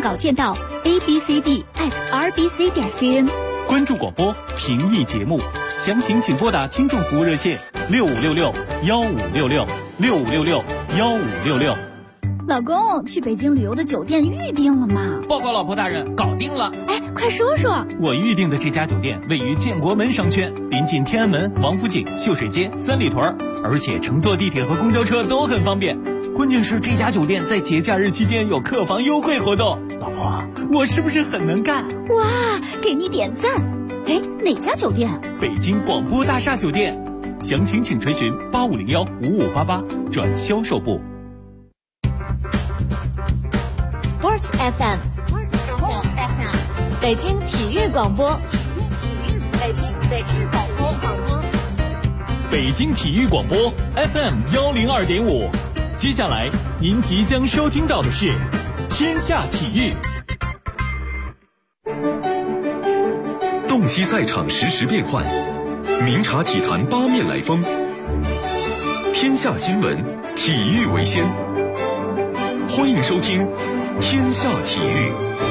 稿件到 abcd@rbc.cn。 关注广播，评议节目，详情请拨打听众服务热线6566-1566，6566-1566。 老公，去北京旅游的酒店预定了吗？ 报告老婆大人，搞定了。 哎，快说说。 我预定的这家酒店位于建国门商圈，临近天安门、王府井、秀水街、三里屯，而且乘坐地铁和公交车都很方便。关键是这家酒店在节假日期间有客房优惠活动。老婆，我是不是很能干？ 哇，给你点赞。哎，哪家酒店？ 北京广播大厦酒店。详情请垂询8501-5588转销售部。 Sports FM， 北京体育广播，北京广播， 北京体育广播 FM102.5。接下来您即将收听到的是天下体育。 洞悉赛场实时变幻，明察体坛八面来风。天下新闻，体育为先。欢迎收听天下体育。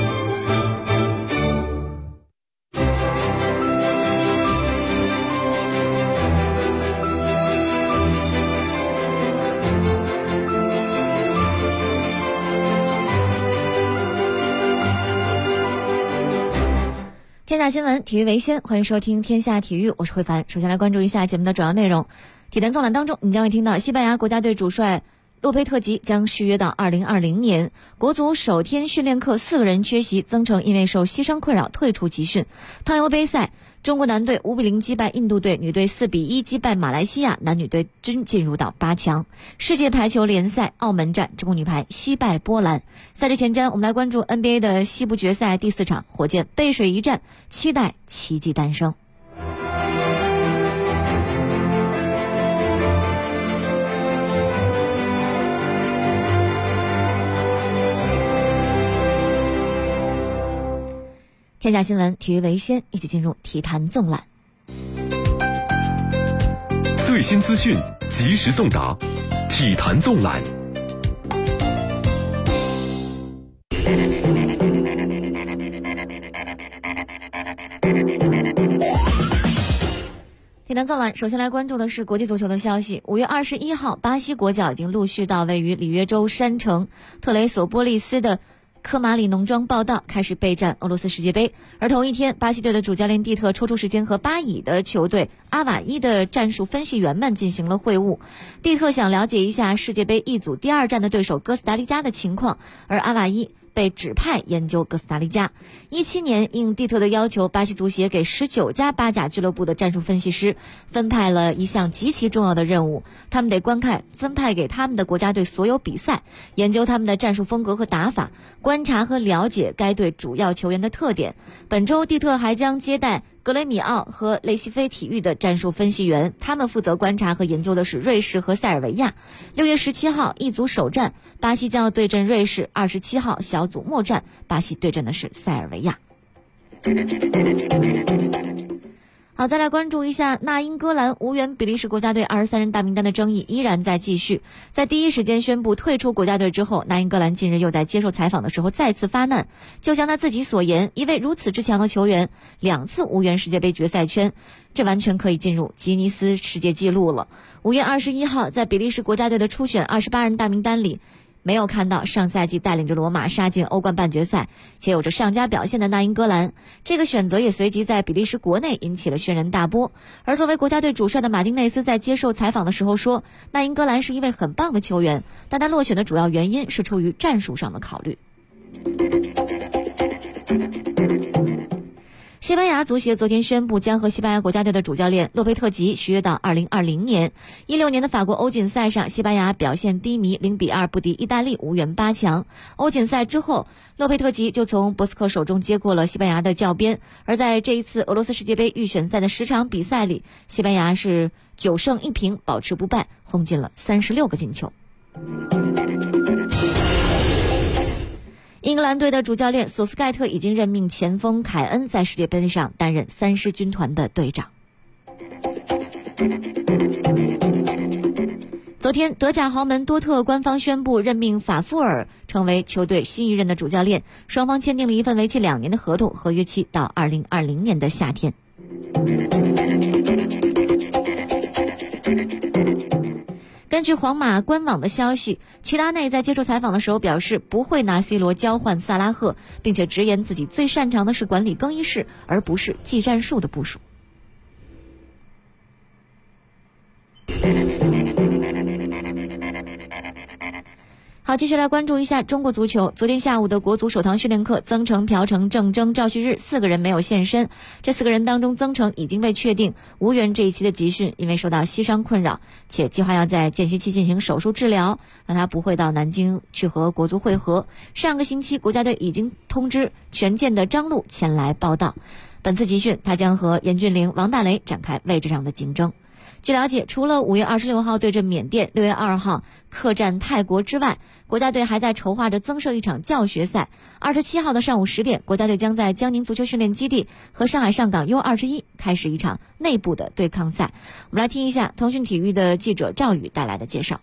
天下新闻，体育为先，欢迎收听天下体育，我是慧凡。首先来关注一下节目的主要内容。体坛纵览当中，你将会听到西班牙国家队主帅洛佩特吉将续约到2020年，国足首天训练课4个人缺席，曾诚因为受牺牲困扰退出集训。汤尤杯赛，中国男队5-0击败印度队，女队4-1击败马来西亚，男女队均进入到8强。世界排球联赛澳门站，中国女排惜败波兰。赛事前瞻，我们来关注 NBA 的西部决赛第4场，火箭背水一战，期待奇迹诞生。天下新闻，体育为先，一起进入体坛纵览。 最新资讯，及时送达，体坛纵览。 体坛纵览，首先来关注的是国际足球的消息。5月21号，巴西国脚已经陆续到位于里约州山城特雷索波利斯的科马里农庄报到，开始备战俄罗斯世界杯。而同一天，巴西队的主教练蒂特抽出时间和巴以的球队阿瓦伊的战术分析员们进行了会晤。蒂特想了解一下世界杯一组第2战的对手哥斯达黎加的情况，而阿瓦伊被指派研究哥斯达黎加。17年，应蒂特的要求，巴西足协给19家巴甲俱乐部的战术分析师分派了一项极其重要的任务，他们得观看分派给他们的国家队所有比赛，研究他们的战术风格和打法，观察和了解该队主要球员的特点。本周，蒂特还将接待格雷米奥和雷西菲体育的战术分析员，他们负责观察和研究的是瑞士和塞尔维亚。6月17号，一组首战，巴西将要对阵瑞士；27号，小组末战，巴西对阵的是塞尔维亚。好，再来关注一下那英格兰无缘比利时国家队23人大名单的争议依然在继续。在第一时间宣布退出国家队之后，那英格兰近日又在接受采访的时候再次发难。就像他自己所言，一位如此之强的球员2次无缘世界杯决赛圈，这完全可以进入吉尼斯世界纪录了。5月21号，在比利时国家队的初选28人大名单里，没有看到上赛季带领着罗马杀进欧冠半决赛且有着上佳表现的那英格兰，这个选择也随即在比利时国内引起了轩然大波。而作为国家队主帅的马丁内斯在接受采访的时候说，那英格兰是一位很棒的球员，但他落选的主要原因是出于战术上的考虑。西班牙足协昨天宣布，将和西班牙国家队的主教练洛佩特吉续约到2020年。16年的法国欧锦赛上，西班牙表现低迷，0-2不敌意大利，无缘8强。欧锦赛之后，洛佩特吉就从博斯克手中接过了西班牙的教鞭。而在这一次俄罗斯世界杯预选赛的10场比赛里，西班牙是9胜1平，保持不败，轰进了36个进球。英格兰队的主教练索斯盖特已经任命前锋凯恩在世界杯上担任3狮军团的队长。昨昨天，德甲豪门多特官方宣布任命法夫尔成为球队新一任的主教练，双方签订了一份为期2年的合同，合约期到2020年的夏天。根据皇马官网的消息，齐达内在接受采访的时候表示不会拿 C 罗交换萨拉赫，并且直言自己最擅长的是管理更衣室，而不是技战术的部署。好，继续来关注一下中国足球。昨天下午的国足首堂训练课，曾诚、朴成、郑铮、赵旭日4个人没有现身。这4个人当中，曾诚已经被确定无缘这一期的集训，因为受到膝伤困扰，且计划要在间歇期进行手术治疗，那他不会到南京去和国足会合。上个星期，国家队已经通知权健的张路前来报到。本次集训，他将和严俊凌、王大雷展开位置上的竞争。据了解，除了5月26号对阵缅甸、6月2号客战泰国之外，国家队还在筹划着增设一场教学赛。27号的上午10点，国家队将在江宁足球训练基地和上海上港 U21 开始一场内部的对抗赛。我们来听一下腾讯体育的记者赵宇带来的介绍。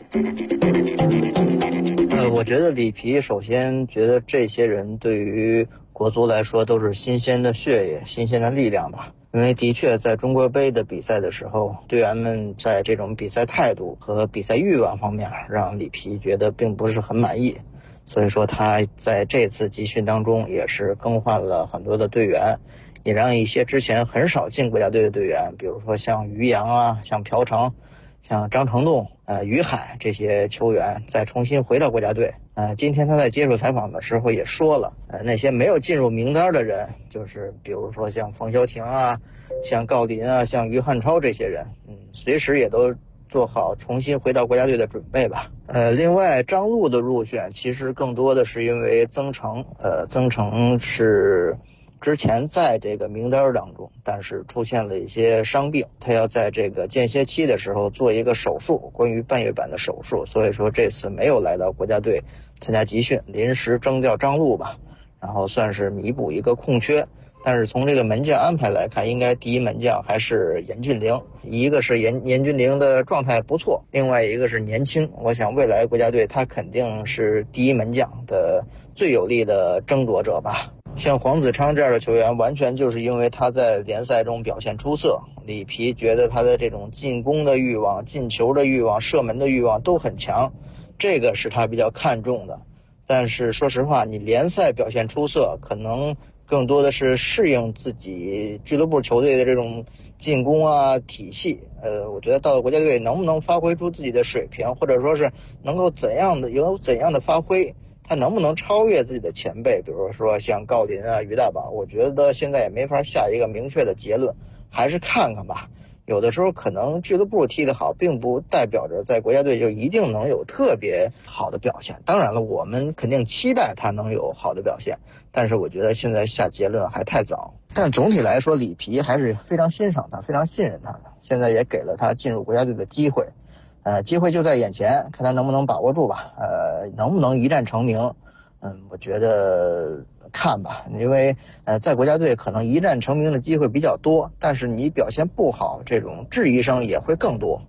我觉得里皮首先觉得这些人对于国足来说都是新鲜的血液、新鲜的力量吧。因为的确在中国杯的比赛的时候，队员们在这种比赛态度和比赛欲望方面让里皮觉得并不是很满意，所以说他在这次集训当中也是更换了很多的队员，也让一些之前很少进国家队的队员，比如说像于洋啊、像朴成、像张成栋、于海这些球员再重新回到国家队。今天他在接受采访的时候也说了，那些没有进入名单的人，就是比如说像冯潇霆啊、像郜林啊、像于汉超这些人，随时也都做好重新回到国家队的准备吧。另外张路的入选其实更多的是因为曾诚是之前在这个名单当中，但是出现了一些伤病，他要在这个间歇期的时候做一个手术，关于半月板的手术，所以说这次没有来到国家队参加集训，临时征调张路吧，然后算是弥补一个空缺。但是从这个门将安排来看，应该第一门将还是严俊凌，一个是严俊凌的状态不错，另外一个是年轻，我想未来国家队他肯定是第一门将的最有力的争夺者吧。像黄子昌这样的球员，完全就是因为他在联赛中表现出色，里皮觉得他的这种进攻的欲望、进球的欲望、射门的欲望都很强，这个是他比较看重的。但是说实话，你联赛表现出色，可能更多的是适应自己俱乐部球队的这种进攻啊体系。我觉得到了国家队能不能发挥出自己的水平，或者说是能够有怎样的发挥，他能不能超越自己的前辈，比如说像郜林啊、于大宝，我觉得现在也没法下一个明确的结论，还是看看吧。有的时候可能俱乐部踢得好，并不代表着在国家队就一定能有特别好的表现。当然了，我们肯定期待他能有好的表现，但是我觉得现在下结论还太早。但总体来说，里皮还是非常欣赏他，非常信任他的，现在也给了他进入国家队的机会。机会就在眼前，看他能不能把握住吧。能不能一战成名？我觉得看吧，因为在国家队可能一战成名的机会比较多，但是你表现不好，这种质疑声也会更多。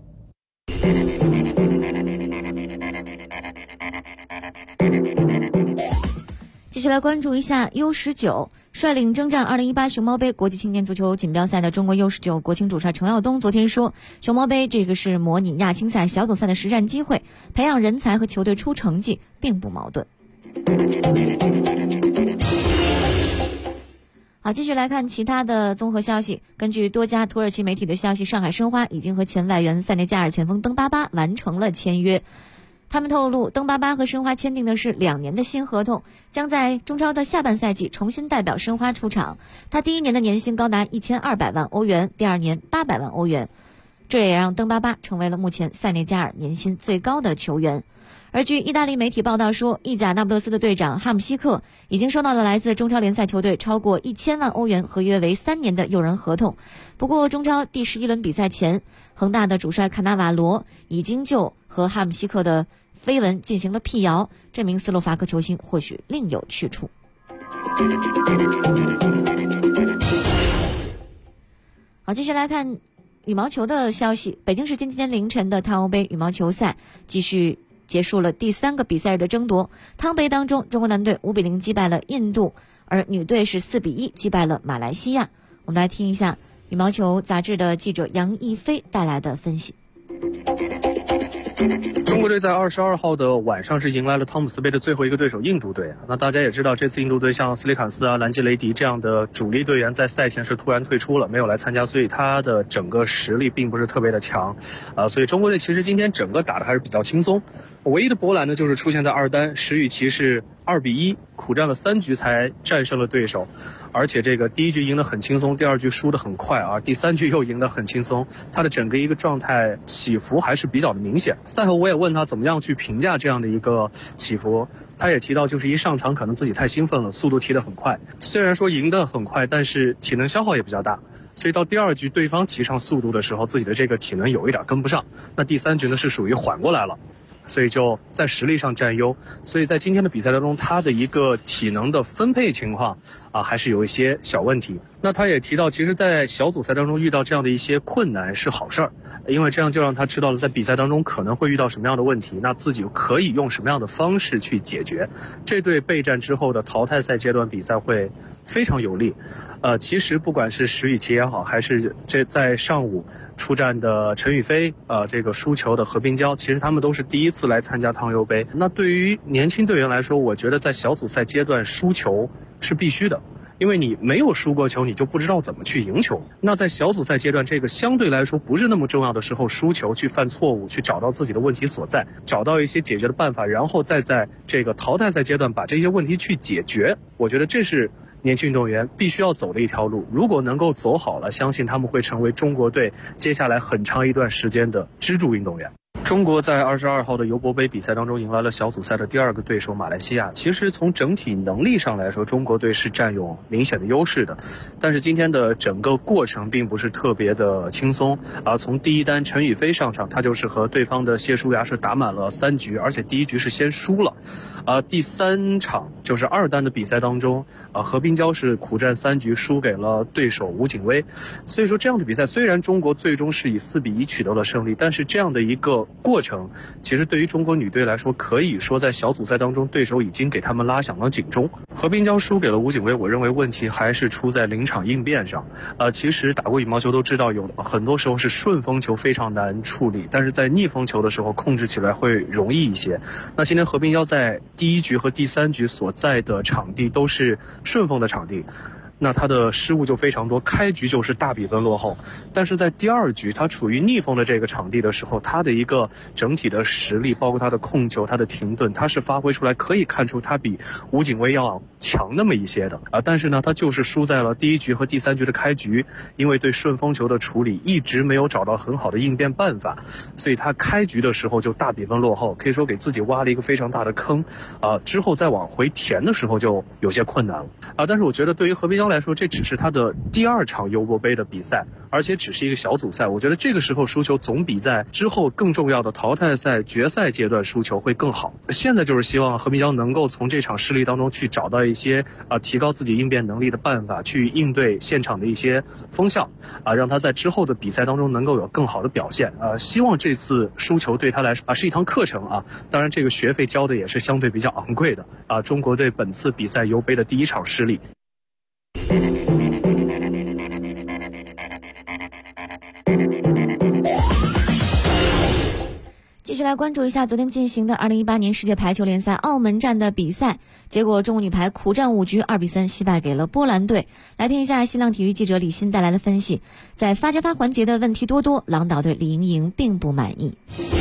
继续来关注一下 U19， 率领征战2018熊猫杯国际青年足球锦标赛的中国 U19 国青主帅程耀东昨天说，熊猫杯这个是模拟亚青赛小组赛的实战机会，培养人才和球队出成绩并不矛盾。好，继续来看其他的综合消息。根据多家土耳其媒体的消息，上海申花已经和前外援塞内加尔前锋登巴巴完成了签约。他们透露，登巴巴和申花签订的是2年的新合同，将在中超的下半赛季重新代表申花出场。他第1年的年薪高达1200万欧元，第2年800万欧元，这也让登巴巴成为了目前塞内加尔年薪最高的球员。而据意大利媒体报道说，意甲那不勒斯的队长哈姆西克已经收到了来自中超联赛球队超过1000万欧元合约为3年的诱人合同。不过中超第11轮比赛前，恒大的主帅卡纳瓦罗已经就和哈姆西克的绯闻进行了辟谣，这名斯洛伐克球星或许另有去处。好，继续来看羽毛球的消息，北京时间今天凌晨的汤欧杯羽毛球赛继续结束了第3个比赛日的争夺。汤杯当中，中国男队5比0击败了印度，而女队是4比1击败了马来西亚。我们来听一下羽毛球杂志的记者杨一飞带来的分析。 中国队在22号的晚上是迎来了汤姆斯杯的最后一个对手印度队。那大家也知道，这次印度队像斯里坎斯啊、兰吉雷迪这样的主力队员在赛前是突然退出了，没有来参加，所以他的整个实力并不是特别的强。所以中国队其实今天整个打的还是比较轻松。唯一的波澜呢，就是出现在二单，石宇奇是2比1苦战了3局才战胜了对手，而且这个第一局赢得很轻松，第二局输得很快啊，第3局又赢得很轻松，他的整个一个状态起伏还是比较的明显。赛后我也问他怎么样去评价这样的一个起伏，他也提到就是一上场可能自己太兴奋了，速度踢得很快，虽然说赢得很快，但是体能消耗也比较大，所以到第2局对方提上速度的时候，自己的这个体能有一点跟不上，那第3局呢是属于缓过来了，所以就在实力上占优。所以在今天的比赛当中，他的一个体能的分配情况还是有一些小问题。那他也提到，其实在小组赛当中遇到这样的一些困难是好事儿，因为这样就让他知道了在比赛当中可能会遇到什么样的问题，那自己可以用什么样的方式去解决，这对备战之后的淘汰赛阶段比赛会非常有利。其实不管是石宇奇也好，还是这在上午出战的陈雨菲，这个输球的何冰娇，其实他们都是第一次来参加汤尤杯。那对于年轻队员来说，我觉得在小组赛阶段输球是必须的，因为你没有输过球，你就不知道怎么去赢球。那在小组赛阶段，这个相对来说不是那么重要的时候，输球去犯错误，去找到自己的问题所在，找到一些解决的办法，然后再在这个淘汰赛阶段把这些问题去解决，我觉得这是年轻运动员必须要走的一条路。如果能够走好了，相信他们会成为中国队接下来很长一段时间的支柱运动员。中国在22号的尤伯杯比赛当中迎来了小组赛的第2个对手马来西亚。其实从整体能力上来说，中国队是占有明显的优势的，但是今天的整个过程并不是特别的轻松。从第一单陈雨菲上场，他就是和对方的谢淑雅是打满了3局，而且第1局是先输了。第3场就是2单的比赛当中，何冰娇是苦战3局输给了对手吴景薇。所以说这样的比赛虽然中国最终是以4比1取得了胜利，但是这样的一个过程其实对于中国女队来说，可以说在小组赛当中对手已经给他们拉响了警钟。何冰娇输给了吴景薇，我认为问题还是出在临场应变上。其实打过羽毛球都知道，有很多时候是顺风球非常难处理，但是在逆风球的时候控制起来会容易一些。那今天何冰娇在第1局和第3局所在的场地都是顺风的场地，那他的失误就非常多，开局就是大比分落后。但是在第2局他处于逆风的这个场地的时候，他的一个整体的实力，包括他的控球、他的停顿，他是发挥出来，可以看出他比吴景薇要强那么一些的。但是呢，他就是输在了第1局和第3局的开局，因为对顺风球的处理一直没有找到很好的应变办法，所以他开局的时候就大比分落后，可以说给自己挖了一个非常大的坑。之后再往回填的时候就有些困难了。但是我觉得对于何冰娇来说，这只是他的第2场尤伯杯的比赛，而且只是一个小组赛。我觉得这个时候输球总比在之后更重要的淘汰赛决赛阶段输球会更好。现在就是希望何冰娇能够从这场失利当中去找到一些提高自己应变能力的办法，去应对现场的一些风向让他在之后的比赛当中能够有更好的表现。希望这次输球对他来说是一堂课程当然这个学费交的也是相对比较昂贵的中国队本次比赛尤杯的第1场失利。 继续来关注一下昨天进行的2018年世界排球联赛澳门站的比赛，结果中国女排苦战5局2比3惜败给了波兰队。来听一下新浪体育记者李欣带来的分析。在发接发环节的问题多多，狼岛对李盈莹并不满意。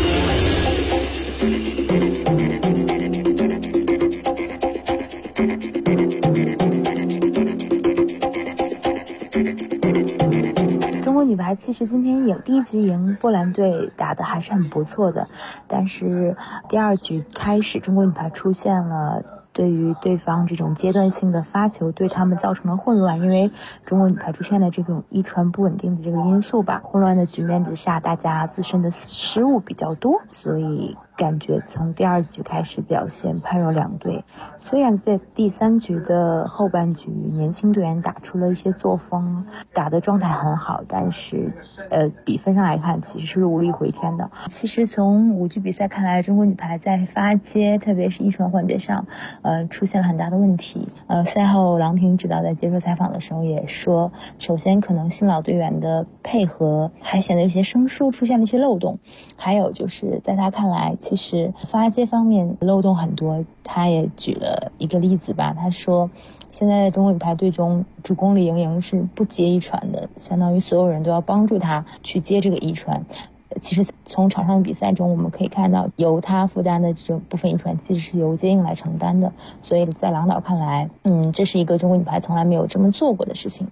中国女排其实今天第1局赢波兰队打得还是很不错的，但是第2局开始中国女排出现了对于对方这种阶段性的发球对他们造成了混乱，因为中国女排出现了这种一传不稳定的这个因素吧，混乱的局面之下大家自身的失误比较多，所以感觉从第2局开始表现判若两队。虽然在第3局的后半局，年轻队员打出了一些作风，打的状态很好，但是比分上来看其实是无力回天的。其实从5局比赛看来，中国女排在发接，特别是一传环节上出现了很大的问题。赛后郎平指导在接受采访的时候也说，首先可能新老队员的配合还显得有些生疏，出现了一些漏洞，还有就是在他看来，其实发接方面漏洞很多。他也举了一个例子吧，他说现在的中国女排队中，主攻李盈莹是不接一传的，相当于所有人都要帮助她去接这个一传。其实从场上的比赛中我们可以看到，由她负担的这种部分一传其实是由接应来承担的，所以在郎导看来，这是一个中国女排从来没有这么做过的事情。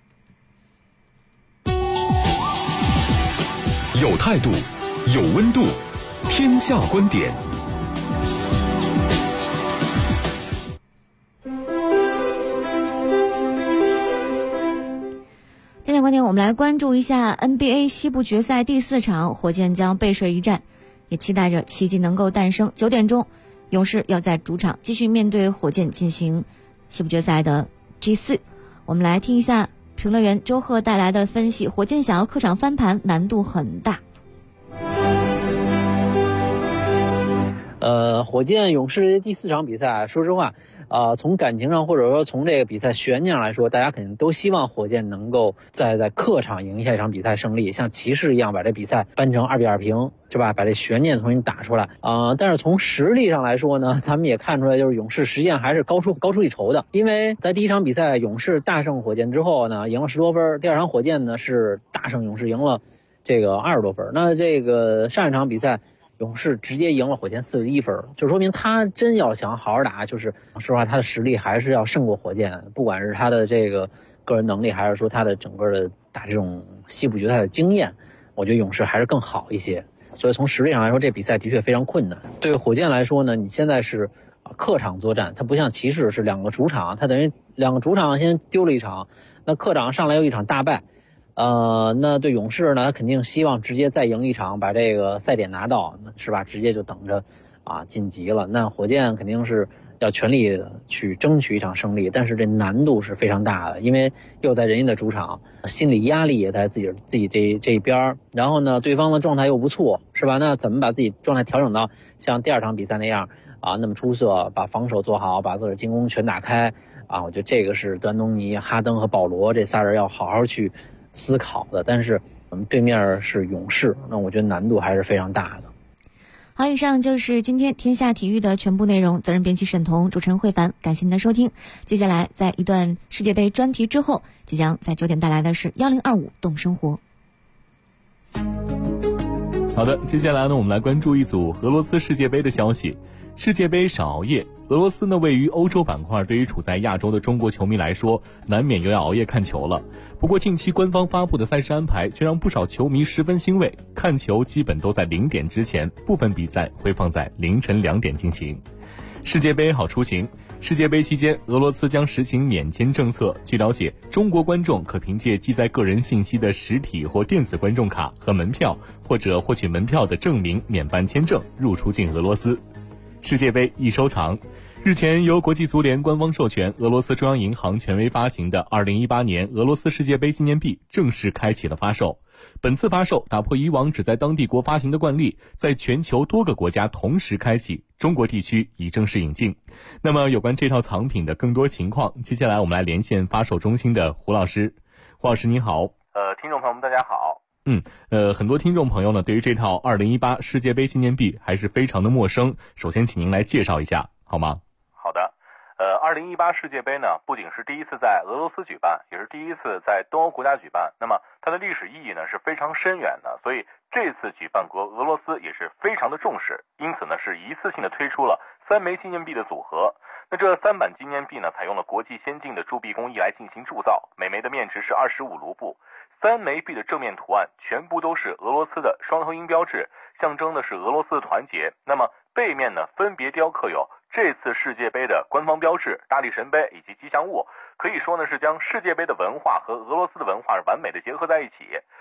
有态度，有温度，天下观点。 今天观点，我们来关注一下 NBA 西部决赛第4场，火箭将背水一战，也期待着奇迹能够诞生。9点钟，勇士要在主场继续面对火箭进行西部决赛的 G4。我们来听一下评论员周贺带来的分析，火箭想要客场翻盘难度很大。 火箭勇士第4场比赛，说实话，从感情上或者说从这个比赛悬念上来说，大家肯定都希望火箭能够在客场赢下一场比赛胜利，像骑士一样把这比赛扳成2-2平，是吧？把这悬念重新打出来。但是从实力上来说呢，咱们也看出来，就是勇士实际上还是高出一筹的。因为在第1场比赛勇士大胜火箭之后呢，赢了10多分，第2场火箭呢是大胜勇士，赢了这个20多分。那这个上一场比赛勇士直接赢了火箭41分，就说明他真要想好好打，就是说实话他的实力还是要胜过火箭，不管是他的这个个人能力，还是说他的整个的打这种西部决赛的经验，我觉得勇士还是更好一些。所以从实力上来说，这比赛的确非常困难。对火箭来说呢，你现在是客场作战，它不像骑士是2个主场，它等于2个主场先丢了一场，那客场上来又一场大败。那对勇士呢，他肯定希望直接再赢一场，把这个赛点拿到，是吧？直接就等着晋级了。那火箭肯定是要全力去争取一场胜利，但是这难度是非常大的，因为又在人家的主场，心理压力也在自己这一边，然后呢，对方的状态又不错，是吧？那怎么把自己状态调整到像第2场比赛那样那么出色，把防守做好，把自己的进攻全打开我觉得这个是德安东尼、哈登和保罗这仨人要好好去思考的。但是我们对面是勇士，那我觉得难度还是非常大的。 好，以上就是今天天下体育的全部内容。责任编辑沈彤，主持人慧凡，感谢您的收听。接下来在一段世界杯专题之后，即将在9点带来的是1025动生活。 好的，接下来呢，我们来关注一组俄罗斯世界杯的消息。世界杯少熬夜，俄罗斯呢位于欧洲板块，对于处在亚洲的中国球迷来说，难免又要熬夜看球了。不过近期官方发布的赛事安排却让不少球迷十分欣慰，看球基本都在0点之前，部分比赛会放在凌晨2点进行。世界杯好出行，世界杯期间，俄罗斯将实行免签政策。据了解，中国观众可凭借记载个人信息的实体或电子观众卡和门票，或者获取门票的证明免办签证，入出境俄罗斯。世界杯易收藏。日前，由国际足联官方授权，俄罗斯中央银行权威发行的2018年俄罗斯世界杯纪念币正式开启了发售。本次发售打破以往只在当地国发行的惯例，在全球多个国家同时开启，中国地区已正式引进。那么有关这套藏品的更多情况，接下来我们来连线发售中心的胡老师。胡老师你好。 听众朋友们大家好。 很多听众朋友呢对于这套2018世界杯纪念币还是非常的陌生，首先请您来介绍一下好吗？ 好的。2018世界杯呢，不仅是第一次在俄罗斯举办，也是第一次在东欧国家举办，那么它的历史意义呢是非常深远的，所以这次举办国俄罗斯也是非常的重视，因此呢是一次性的推出了3枚纪念币的组合。那这3版纪念币呢，采用了国际先进的铸币工艺来进行铸造，每枚的面值是25卢布。3枚币的正面图案全部都是俄罗斯的双头鹰标志，象征的是俄罗斯的团结。那么背面呢，分别雕刻有这次世界杯的官方标志、大力神杯以及吉祥物，可以说呢是将世界杯的文化和俄罗斯的文化完美的结合在一起。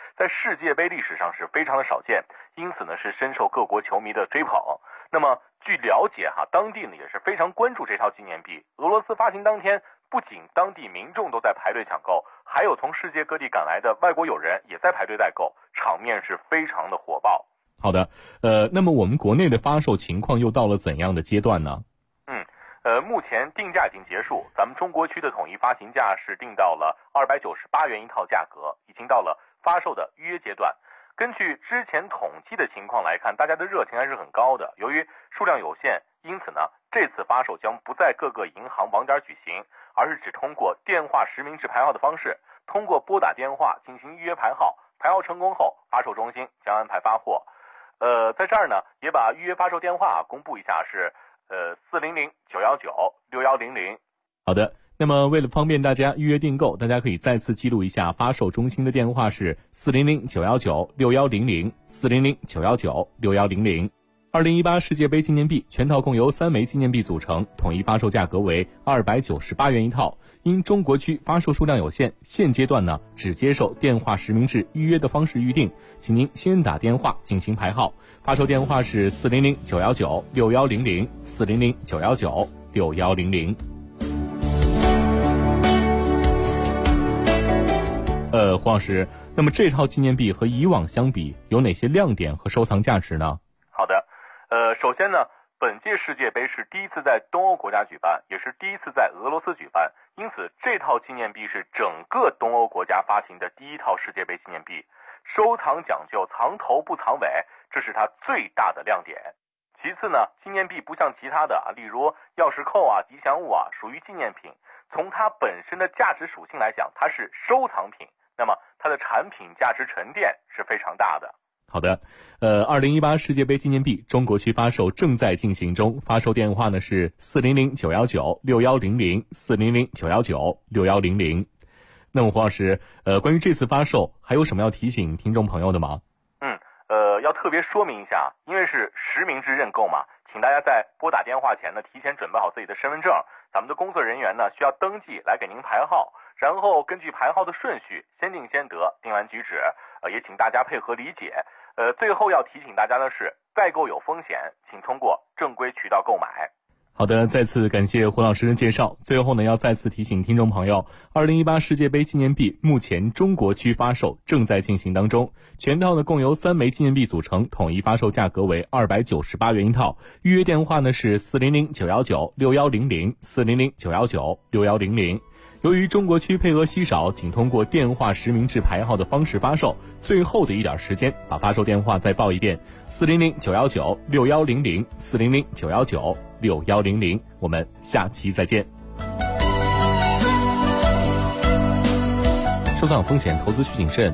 在世界杯历史上是非常的少见，因此呢是深受各国球迷的追捧。那么据了解当地呢也是非常关注这套纪念币。俄罗斯发行当天，不仅当地民众都在排队抢购，还有从世界各地赶来的外国友人也在排队代购，场面是非常的火爆。 好的，那么我们国内的发售情况又到了怎样的阶段呢？ 目前定价已经结束，咱们中国区的统一发行价是定到了298元一套价格，已经到了发售的预约阶段。根据之前统计的情况来看，大家的热情还是很高的。由于数量有限，因此呢，这次发售将不在各个银行网点举行，而是只通过电话实名制排号的方式，通过拨打电话进行预约排号，排号成功后，发售中心将安排发货。在这儿呢，也把预约发售电话公布一下，是400-919-6100。 好的，那么为了方便大家预约订购，大家可以再次记录一下发售中心的电话是400-919-6100 400-919-6100。2018世界杯纪念币全套共由3枚纪念币组成，统一发售价格为298元一套。因中国区发售数量有限，现阶段呢只接受电话实名制预约的方式预定，请您先打电话进行排号。发售电话是400-919-6100 400-919-6100。黄老师，那么这套纪念币和以往相比有哪些亮点和收藏价值呢？ 好的，首先呢，本届世界杯是第一次在东欧国家举办，也是第一次在俄罗斯举办，因此这套纪念币是整个东欧国家发行的第一套世界杯纪念币。收藏讲究藏头不藏尾，这是它最大的亮点。其次呢，纪念币不像其他的例如钥匙扣吉祥物属于纪念品，从它本身的价值属性来讲，它是收藏品，那么它的产品价值沉淀是非常大的。 好的，2018世界杯纪念币中国区发售正在进行中，发售电话呢是400-919-6100 400-919-6100。那么黄老师，关于这次发售还有什么要提醒听众朋友的吗？ 要特别说明一下，因为是实名制认购嘛，请大家在拨打电话前呢，提前准备好自己的身份证，咱们的工作人员呢需要登记来给您排号，然后根据排号的顺序先定先得，定完举止，也请大家配合理解。最后要提醒大家的是，代购有风险，请通过正规渠道购买。 好的，再次感谢胡老师的介绍。最后呢，要再次提醒听众朋友，2018世界杯纪念币目前中国区发售正在进行当中，全套呢共由3枚纪念币组成，统一发售价格为298元一套。预约电话呢是400-919-6100 400-919-6100。由于中国区配额稀少，仅通过电话实名制排号的方式发售，最后的一点时间，把发售电话再报一遍：400-919-6100 400-919-6100。我们下期再见。收藏风险，投资需谨慎。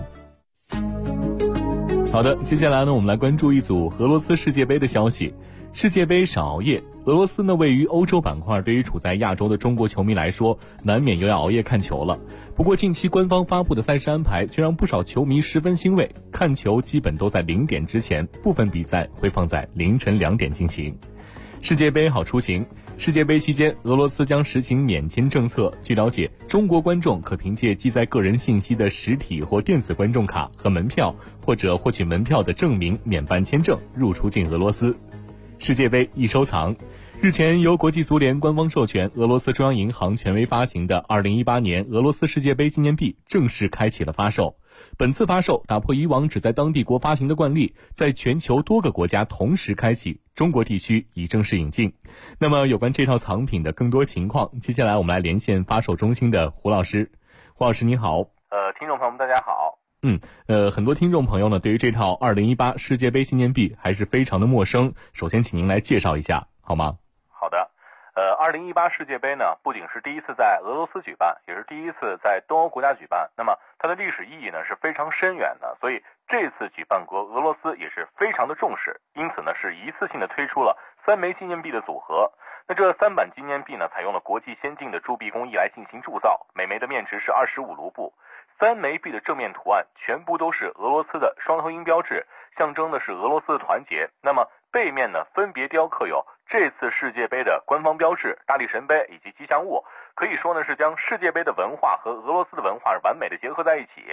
好的，接下来呢，我们来关注一组俄罗斯世界杯的消息。世界杯少熬夜，俄罗斯呢位于欧洲板块，对于处在亚洲的中国球迷来说，难免又要熬夜看球了。不过近期官方发布的赛事安排却让不少球迷十分欣慰，看球基本都在0点之前，部分比赛会放在凌晨2点进行。世界杯好出行。世界杯期间，俄罗斯将实行免签政策。据了解，中国观众可凭借记载个人信息的实体或电子观众卡和门票，或者获取门票的证明免办签证入出境俄罗斯。世界杯易收藏。日前，由国际足联官方授权，俄罗斯中央银行权威发行的2018年俄罗斯世界杯纪念币正式开启了发售。本次发售打破以往只在当地国发行的惯例，在全球多个国家同时开启，中国地区已正式引进。那么有关这套藏品的更多情况，接下来我们来连线发售中心的胡老师。胡老师你好。 听众朋友们大家好。 很多听众朋友呢对于这套2018世界杯纪念币还是非常的陌生，首先请您来介绍一下好吗？ 好的。2018世界杯呢不仅是第一次在俄罗斯举办，也是第一次在东欧国家举办，那么它的历史意义呢是非常深远的，所以这次举办国俄罗斯也是非常的重视，因此呢是一次性的推出了3枚纪念币的组合。那这3版纪念币呢采用了国际先进的铸币工艺来进行铸造，每枚的面值是25卢布。3枚币的正面图案全部都是俄罗斯的双头鹰标志，象征的是俄罗斯的团结。那么背面呢分别雕刻有这次世界杯的官方标志、大力神杯以及吉祥物，可以说呢是将世界杯的文化和俄罗斯的文化完美的结合在一起。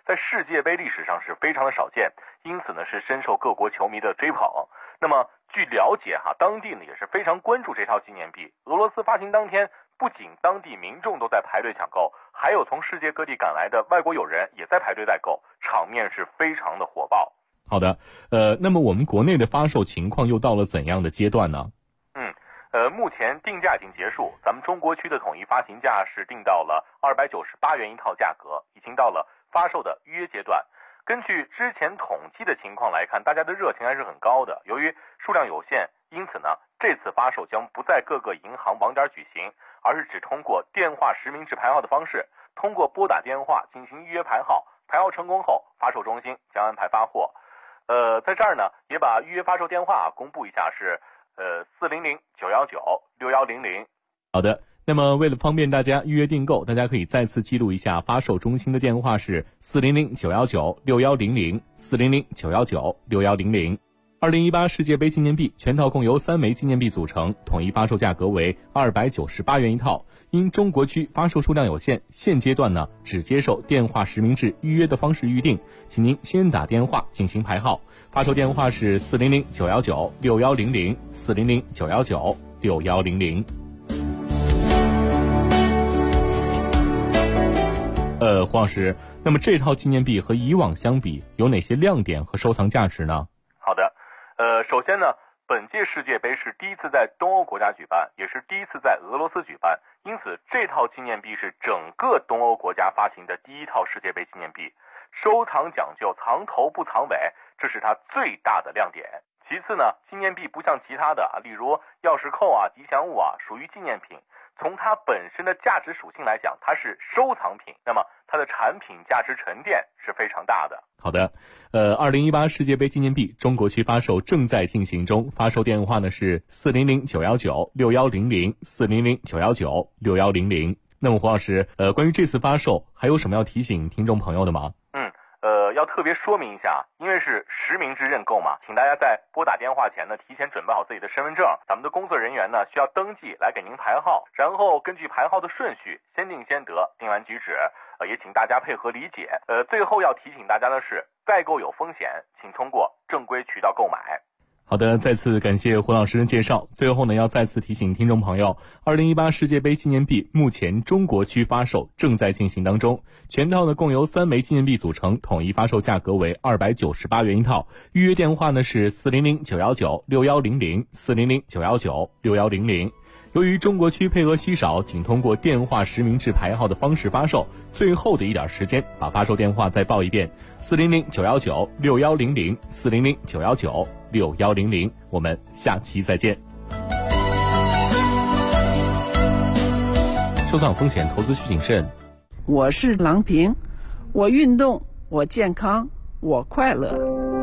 在世界杯历史上是非常的少见，因此呢是深受各国球迷的追捧。那么据了解当地呢也是非常关注这套纪念币。俄罗斯发行当天，不仅当地民众都在排队抢购，还有从世界各地赶来的外国友人也在排队代购，场面是非常的火爆。 好的，那么我们国内的发售情况又到了怎样的阶段呢？ 目前定价已经结束，咱们中国区的统一发行价是定到了298元一套价格，已经到了发售的预约阶段。根据之前统计的情况来看，大家的热情还是很高的。由于数量有限，因此呢，这次发售将不在各个银行网点举行，而是只通过电话实名制排号的方式，通过拨打电话进行预约排号，排号成功后，发售中心将安排发货。在这儿呢，也把预约发售电话公布一下，是400-919-6100。 好的，那么为了方便大家预约订购，大家可以再次记录一下发售中心的电话是400-919-6100 400-919-6100。2018世界杯纪念币全套共由3枚纪念币组成，统一发售价格为298元一套。因中国区发售数量有限，现阶段呢只接受电话实名制预约的方式预定，请您先打电话进行排号。发售电话是400-919-6100 400-919-6100。黄老师，那么这套纪念币和以往相比有哪些亮点和收藏价值呢？ 好的，首先呢，本届世界杯是第一次在东欧国家举办，也是第一次在俄罗斯举办，因此这套纪念币是整个东欧国家发行的第一套世界杯纪念币。收藏讲究藏头不藏尾，这是它最大的亮点。其次呢，纪念币不像其他的例如钥匙扣吉祥物属于纪念品，从它本身的价值属性来讲，它是收藏品，那么它的产品价值沉淀是非常大的。 好的，2018世界杯纪念币中国区发售正在进行中，发售电话呢是400-919-6100 400-919-6100。那么黄老师，关于这次发售还有什么要提醒听众朋友的吗？ 要特别说明一下，因为是实名制认购嘛，请大家在拨打电话前呢，提前准备好自己的身份证，咱们的工作人员呢需要登记来给您排号，然后根据排号的顺序，先定先得，定完举止，也请大家配合理解。最后要提醒大家的是，代购有风险，请通过正规渠道购买。 好的，再次感谢胡老师的介绍。最后呢，要再次提醒听众朋友，2018世界杯纪念币目前中国区发售正在进行当中，全套呢共由3枚纪念币组成，统一发售价格为298元一套。预约电话呢是400-919-6100 400-919-6100。由于中国区配额稀少，仅通过电话实名制排号的方式发售，最后的一点时间，把发售电话再报一遍：400-919-6100 400-919-6100。我们下期再见。收藏风险，投资需谨慎。 我是郎平，我运动，我健康，我快乐。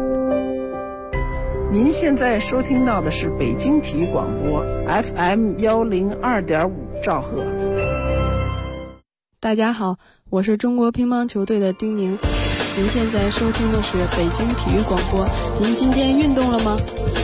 您现在收听到的是北京体育广播 FM 102.5兆赫。 大家好，我是中国乒乓球队的丁宁。您现在收听的是北京体育广播。您今天运动了吗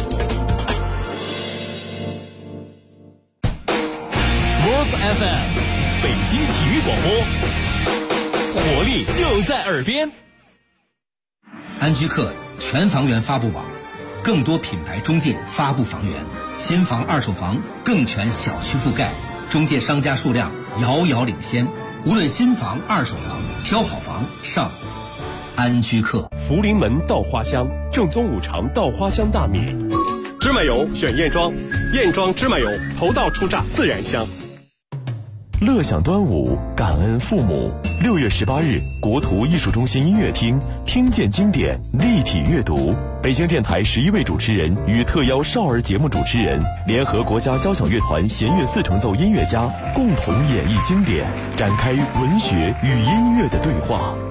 ？Sports FM， 北京体育广播，活力就在耳边。 安居客全房源发布网。更多品牌中介发布房源，新房二手房更全小区覆盖，中介商家数量遥遥领先。无论新房二手房，挑好房上安居客。 福临门稻花香，正宗五常稻花香大米，芝麻油选燕庄，燕庄芝麻油头道出榨自然香。 乐享端午，感恩父母。6月18日，国图艺术中心音乐厅，听见经典，立体阅读。北京电台11位主持人与特邀少儿节目主持人，联合国家交响乐团弦乐4重奏音乐家，共同演绎经典，展开文学与音乐的对话。